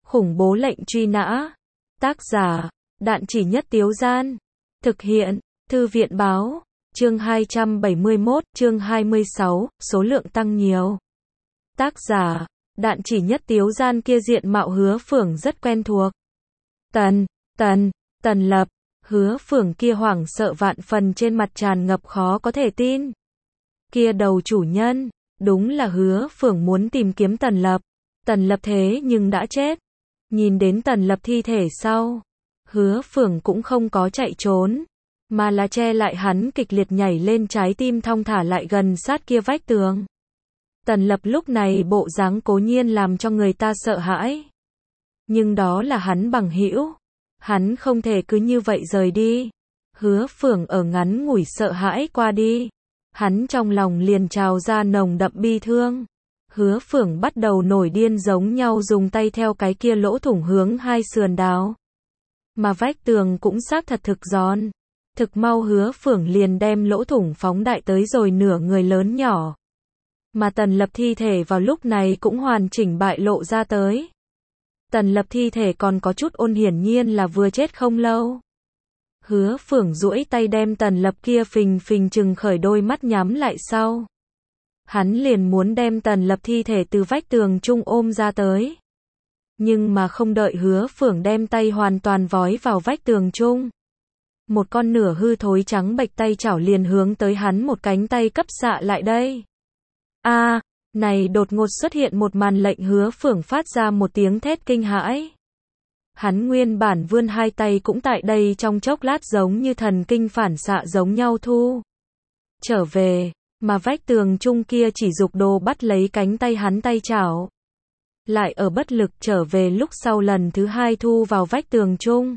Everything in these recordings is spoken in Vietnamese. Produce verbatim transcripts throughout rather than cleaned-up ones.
Khủng bố lệnh truy nã. Tác giả, Đạn Chỉ Nhất Tiếu Gian. Thực hiện, Thư viện báo. Chương hai trăm bảy mươi mốt, chương hai mươi sáu, số lượng tăng nhiều. Tác giả, Đạn Chỉ Nhất Tiếu Gian. Kia diện mạo Hứa Phưởng rất quen thuộc. Tần, Tần, Tần Lập. Hứa Phưởng kia hoảng sợ vạn phần, trên mặt tràn ngập khó có thể tin. Kia đầu chủ nhân, đúng là Hứa Phưởng muốn tìm kiếm Tần Lập. Tần Lập thế nhưng đã chết. Nhìn đến Tần Lập thi thể sau, Hứa Phưởng cũng không có chạy trốn, mà là che lại hắn kịch liệt nhảy lên trái tim, thong thả lại gần sát kia vách tường. Tần Lập lúc này bộ dáng cố nhiên làm cho người ta sợ hãi. Nhưng đó là hắn bằng hữu, hắn không thể cứ như vậy rời đi. Hứa Phưởng ở ngắn ngủi sợ hãi qua đi, hắn trong lòng liền trào ra nồng đậm bi thương. Hứa Phưởng bắt đầu nổi điên giống nhau dùng tay theo cái kia lỗ thủng hướng hai sườn đào. Mà vách tường cũng xác thật thực giòn. Thực mau Hứa Phưởng liền đem lỗ thủng phóng đại tới rồi nửa người lớn nhỏ. Mà Tần Lập thi thể vào lúc này cũng hoàn chỉnh bại lộ ra tới. Tần Lập thi thể còn có chút ôn, hiển nhiên là vừa chết không lâu. Hứa Phưởng duỗi tay đem Tần Lập kia phình phình trừng khởi đôi mắt nhắm lại sau. Hắn liền muốn đem Tần Lập thi thể từ vách tường chung ôm ra tới. Nhưng mà không đợi Hứa Phưởng đem tay hoàn toàn vói vào vách tường chung, một con nửa hư thối trắng bệch tay chảo liền hướng tới hắn một cánh tay cấp xạ lại đây. A, à, này đột ngột xuất hiện một màn lệnh Hứa Phưởng phát ra một tiếng thét kinh hãi. Hắn nguyên bản vươn hai tay cũng tại đây trong chốc lát giống như thần kinh phản xạ giống nhau thu trở về. Mà vách tường chung kia chỉ dục đồ bắt lấy cánh tay hắn tay chảo, lại ở bất lực trở về lúc sau lần thứ hai thu vào vách tường chung.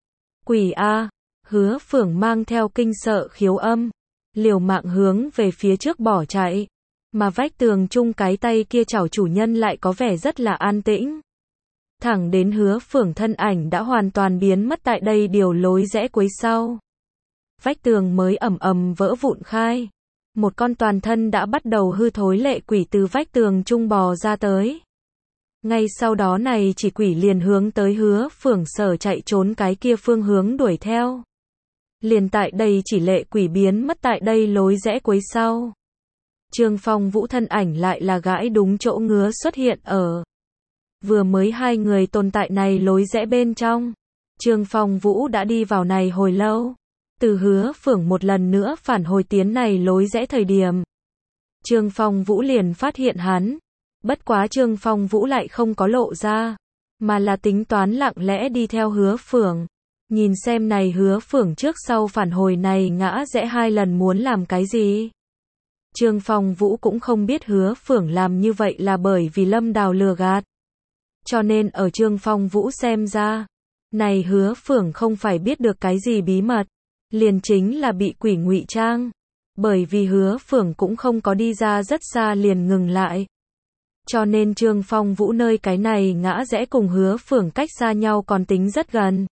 Quỷ A, Hứa Phưởng mang theo kinh sợ khiếu âm, liều mạng hướng về phía trước bỏ chạy. Mà vách tường chung cái tay kia chảo chủ nhân lại có vẻ rất là an tĩnh. Thẳng đến Hứa Phưởng thân ảnh đã hoàn toàn biến mất tại đây điều lối rẽ cuối sau, vách tường mới ầm ầm vỡ vụn khai. Một con toàn thân đã bắt đầu hư thối lệ quỷ từ vách tường trung bò ra tới. Ngay sau đó này chỉ quỷ liền hướng tới Hứa Phưởng sở chạy trốn cái kia phương hướng đuổi theo. Liền tại đây chỉ lệ quỷ biến mất tại đây lối rẽ cuối sau, Trương Phong Vũ thân ảnh lại là gãi đúng chỗ ngứa xuất hiện ở vừa mới hai người tồn tại này lối rẽ bên trong. Trương Phong Vũ đã đi vào này hồi lâu. Từ Hứa Phưởng một lần nữa phản hồi tiến này lối rẽ thời điểm, Trương Phong Vũ liền phát hiện hắn. Bất quá Trương Phong Vũ lại không có lộ ra, mà là tính toán lặng lẽ đi theo Hứa Phưởng, nhìn xem này Hứa Phưởng trước sau phản hồi này ngã rẽ hai lần muốn làm cái gì. Trương Phong Vũ cũng không biết Hứa Phưởng làm như vậy là bởi vì Lâm Đào lừa gạt. Cho nên ở Trương Phong Vũ xem ra, này Hứa Phưởng không phải biết được cái gì bí mật, liền chính là bị quỷ ngụy trang. Bởi vì Hứa Phưởng cũng không có đi ra rất xa liền ngừng lại. Cho nên Trương Phong Vũ nơi cái này ngã rẽ cùng Hứa Phưởng cách xa nhau còn tính rất gần.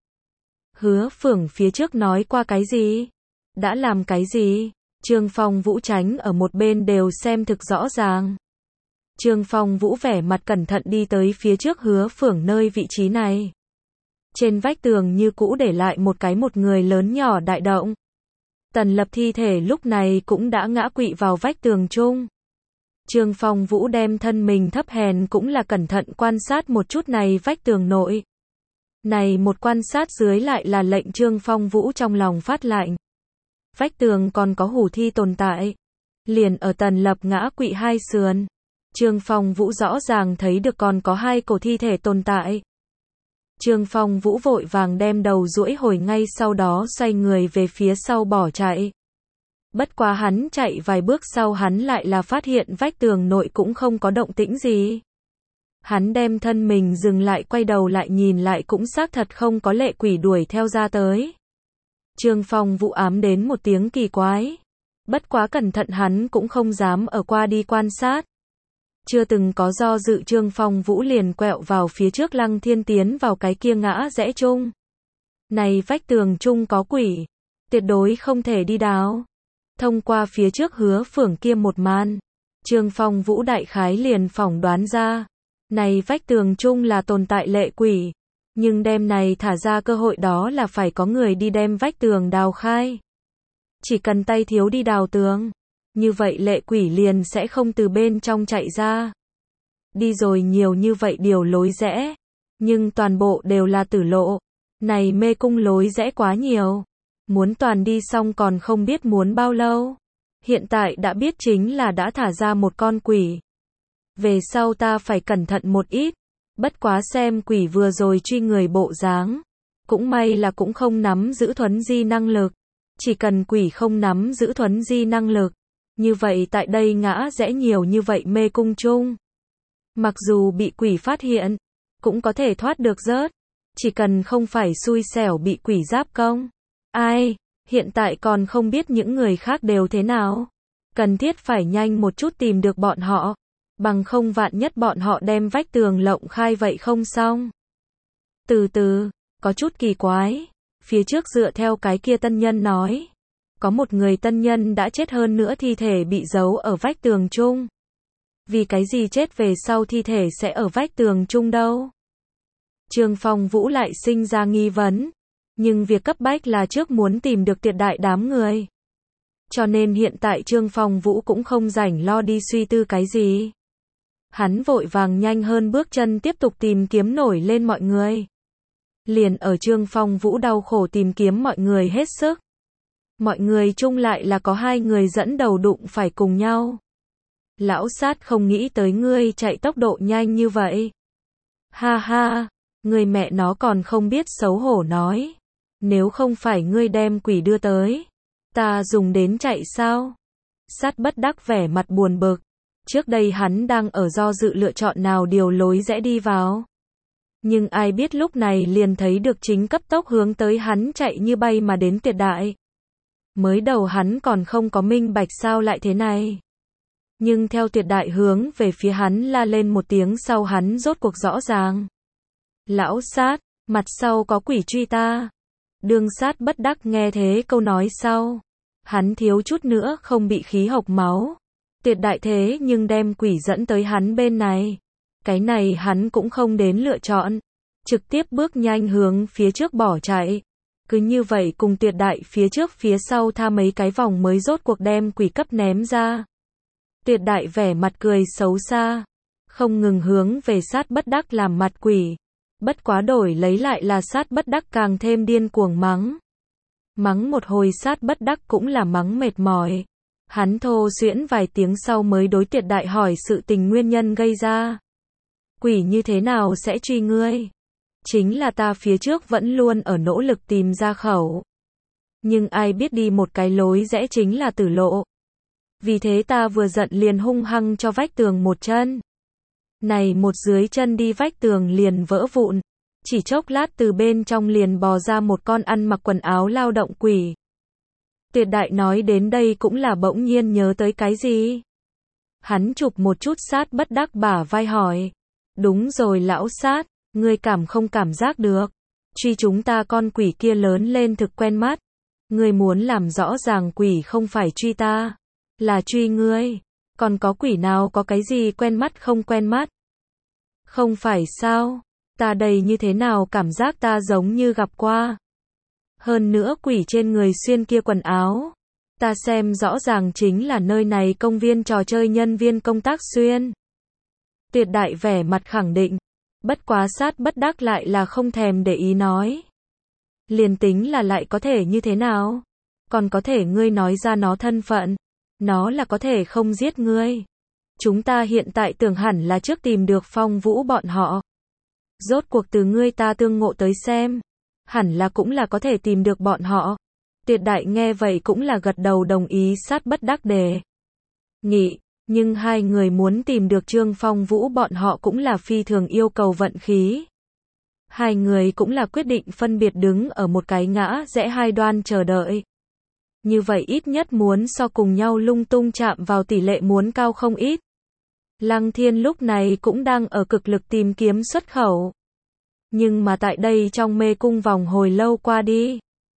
Hứa Phưởng phía trước nói qua cái gì? Đã làm cái gì? Trương Phong Vũ tránh ở một bên đều xem thực rõ ràng. Trương Phong Vũ vẻ mặt cẩn thận đi tới phía trước Hứa Phưởng nơi vị trí này. Trên vách tường như cũ để lại một cái một người lớn nhỏ đại động. Tần Lập thi thể lúc này cũng đã ngã quỵ vào vách tường chung. Trương Phong Vũ đem thân mình thấp hèn cũng là cẩn thận quan sát một chút này vách tường nội. Này một quan sát dưới lại là lệnh Trương Phong Vũ trong lòng phát lạnh. Vách tường còn có hủ thi tồn tại. Liền ở Tần Lập ngã quỵ hai sườn, Trương Phong Vũ rõ ràng thấy được còn có hai cổ thi thể tồn tại. Trương Phong Vũ vội vàng đem đầu duỗi hồi, ngay sau đó xoay người về phía sau bỏ chạy. Bất quá hắn chạy vài bước sau hắn lại là phát hiện vách tường nội cũng không có động tĩnh gì. Hắn đem thân mình dừng lại, quay đầu lại nhìn lại cũng xác thật không có lệ quỷ đuổi theo ra tới. Trương Phong Vũ ám đến một tiếng kỳ quái. Bất quá cẩn thận hắn cũng không dám ở qua đi quan sát. Chưa từng có do dự Trương Phong Vũ liền quẹo vào phía trước Lăng Thiên tiến vào cái kia ngã rẽ chung. Này vách tường chung có quỷ, tuyệt đối không thể đi đáo. Thông qua phía trước Hứa Phưởng kia một màn, Trương Phong Vũ đại khái liền phỏng đoán ra, Này vách tường chung là tồn tại lệ quỷ, nhưng đêm này thả ra cơ hội đó là phải có người đi đem vách tường đào khai. Chỉ cần tay thiếu đi đào tường, như vậy lệ quỷ liền sẽ không từ bên trong chạy ra. Đi rồi nhiều như vậy điều lối rẽ, nhưng toàn bộ đều là tử lộ. Này mê cung lối rẽ quá nhiều, muốn toàn đi xong còn không biết muốn bao lâu. Hiện tại đã biết chính là đã thả ra một con quỷ. Về sau ta phải cẩn thận một ít, bất quá xem quỷ vừa rồi truy người bộ dáng. Cũng may là cũng không nắm giữ thuấn di năng lực. Chỉ cần quỷ không nắm giữ thuấn di năng lực, như vậy tại đây ngã rẽ nhiều như vậy mê cung chung. Mặc dù bị quỷ phát hiện, cũng có thể thoát được rớt. Chỉ cần không phải xui xẻo bị quỷ giáp công. Ai, hiện tại còn không biết những người khác đều thế nào. Cần thiết phải nhanh một chút tìm được bọn họ. Bằng không vạn nhất bọn họ đem vách tường lộng khai vậy không xong. Từ từ, có chút kỳ quái. Phía trước dựa theo cái kia tân nhân nói. Có một người tân nhân đã chết hơn nữa thi thể bị giấu ở vách tường chung. Vì cái gì chết về sau thi thể sẽ ở vách tường chung đâu? Trương Phong Vũ lại sinh ra nghi vấn. Nhưng việc cấp bách là trước muốn tìm được tuyệt đại đám người. Cho nên hiện tại Trương Phong Vũ cũng không rảnh lo đi suy tư cái gì. Hắn vội vàng nhanh hơn bước chân tiếp tục tìm kiếm nổi lên mọi người. Liền ở Trương Phong Vũ đau khổ tìm kiếm mọi người hết sức. Mọi người chung lại là có hai người dẫn đầu đụng phải cùng nhau. Lão sát không nghĩ tới ngươi chạy tốc độ nhanh như vậy. Ha ha, người mẹ nó còn không biết xấu hổ nói. Nếu không phải ngươi đem quỷ đưa tới, ta dùng đến chạy sao? Sát bất đắc vẻ mặt buồn bực. Trước đây hắn đang ở do dự lựa chọn nào điều lối rẽ đi vào. Nhưng ai biết lúc này liền thấy được chính cấp tốc hướng tới hắn chạy như bay mà đến tuyệt đại. Mới đầu hắn còn không có minh bạch sao lại thế này. Nhưng theo tuyệt đại hướng về phía hắn la lên một tiếng sau hắn rốt cuộc rõ ràng. Lão sát, mặt sau có quỷ truy ta. Đương sát bất đắc nghe thế câu nói sau. Hắn thiếu chút nữa không bị khí hộc máu. Tuyệt đại thế nhưng đem quỷ dẫn tới hắn bên này. Cái này hắn cũng không đến lựa chọn. Trực tiếp bước nhanh hướng phía trước bỏ chạy. Cứ như vậy cùng tuyệt đại phía trước phía sau tha mấy cái vòng mới rốt cuộc đem quỷ cấp ném ra. Tuyệt đại vẻ mặt cười xấu xa. Không ngừng hướng về sát bất đắc làm mặt quỷ. Bất quá đổi lấy lại là sát bất đắc càng thêm điên cuồng mắng. Mắng một hồi sát bất đắc cũng là mắng mệt mỏi. Hắn thô xuyễn vài tiếng sau mới đối tuyệt đại hỏi sự tình nguyên nhân gây ra. Quỷ như thế nào sẽ truy ngươi? Chính là ta phía trước vẫn luôn ở nỗ lực tìm ra khẩu. Nhưng ai biết đi một cái lối rẽ chính là tử lộ. Vì thế ta vừa giận liền hung hăng cho vách tường một chân. Này một dưới chân đi vách tường liền vỡ vụn. Chỉ chốc lát từ bên trong liền bò ra một con ăn mặc quần áo lao động quỷ. Tuyệt đại nói đến đây cũng là bỗng nhiên nhớ tới cái gì. Hắn chụp một chút sát bất đắc bả vai hỏi. Đúng rồi lão sát, ngươi cảm không cảm giác được. Truy chúng ta con quỷ kia lớn lên thực quen mắt. Ngươi muốn làm rõ ràng quỷ không phải truy ta, là truy ngươi. Còn có quỷ nào có cái gì quen mắt không quen mắt? Không phải sao? Ta đây như thế nào cảm giác ta giống như gặp qua. Hơn nữa quỷ trên người xuyên kia quần áo. Ta xem rõ ràng chính là nơi này công viên trò chơi nhân viên công tác xuyên. Tuyệt đại vẻ mặt khẳng định. Bất quá sát bất đắc lại là không thèm để ý nói. Liền tính là lại có thể như thế nào? Còn có thể ngươi nói ra nó thân phận. Nó là có thể không giết ngươi. Chúng ta hiện tại tưởng hẳn là trước tìm được Phong Vũ bọn họ. Rốt cuộc từ ngươi ta tương ngộ tới xem. Hẳn là cũng là có thể tìm được bọn họ. Tuyệt đại nghe vậy cũng là gật đầu đồng ý sát bất đắc đề nghị. Nhưng hai người muốn tìm được Trương Phong Vũ bọn họ cũng là phi thường yêu cầu vận khí. Hai người cũng là quyết định phân biệt đứng ở một cái ngã rẽ hai đoan chờ đợi. Như vậy ít nhất muốn so cùng nhau lung tung chạm vào tỷ lệ muốn cao không ít. Lăng Thiên lúc này cũng đang ở cực lực tìm kiếm xuất khẩu. Nhưng mà tại đây trong mê cung vòng hồi lâu qua đi.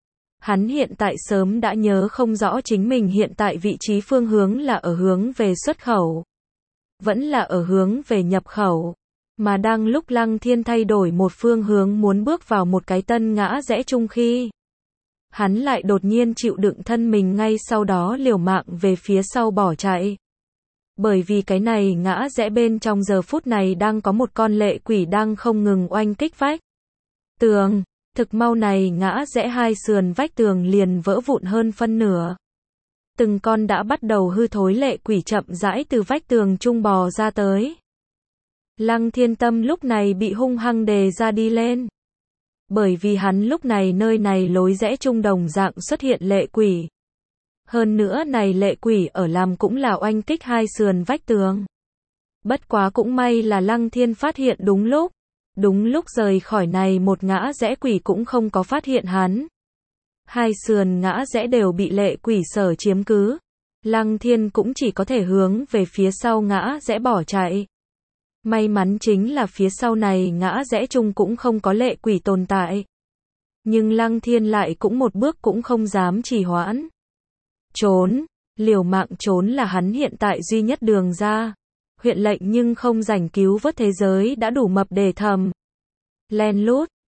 Hắn hiện tại sớm đã nhớ không rõ chính mình hiện tại vị trí phương hướng là ở hướng về xuất khẩu. Vẫn là ở hướng về nhập khẩu. Mà đang lúc Lăng Thiên thay đổi một phương hướng muốn bước vào một cái tân ngã rẽ chung khi hắn lại đột nhiên chịu đựng thân mình ngay sau đó liều mạng về phía sau bỏ chạy. Bởi vì cái này ngã rẽ bên trong giờ phút này đang có một con lệ quỷ đang không ngừng oanh kích vách tường. Thực mau này ngã rẽ hai sườn vách tường liền vỡ vụn hơn phân nửa. Từng con đã bắt đầu hư thối lệ quỷ chậm rãi từ vách tường trung bò ra tới. Lăng Thiên tâm lúc này bị hung hăng đề ra đi lên. Bởi vì hắn lúc này nơi này lối rẽ trung đồng dạng xuất hiện lệ quỷ. Hơn nữa này lệ quỷ ở làm cũng là oanh kích hai sườn vách tường. Bất quá cũng may là Lăng Thiên phát hiện đúng lúc. Đúng lúc rời khỏi này một ngã rẽ quỷ cũng không có phát hiện hắn. Hai sườn ngã rẽ đều bị lệ quỷ sở chiếm cứ. Lăng Thiên cũng chỉ có thể hướng về phía sau ngã rẽ bỏ chạy. May mắn chính là phía sau này ngã rẽ chung cũng không có lệ quỷ tồn tại. Nhưng Lăng Thiên lại cũng một bước cũng không dám trì hoãn. Trốn, liều mạng trốn là hắn hiện tại duy nhất đường ra. Huyện lệnh nhưng không rảnh cứu vớt thế giới đã đủ mập để thầm. Len lút,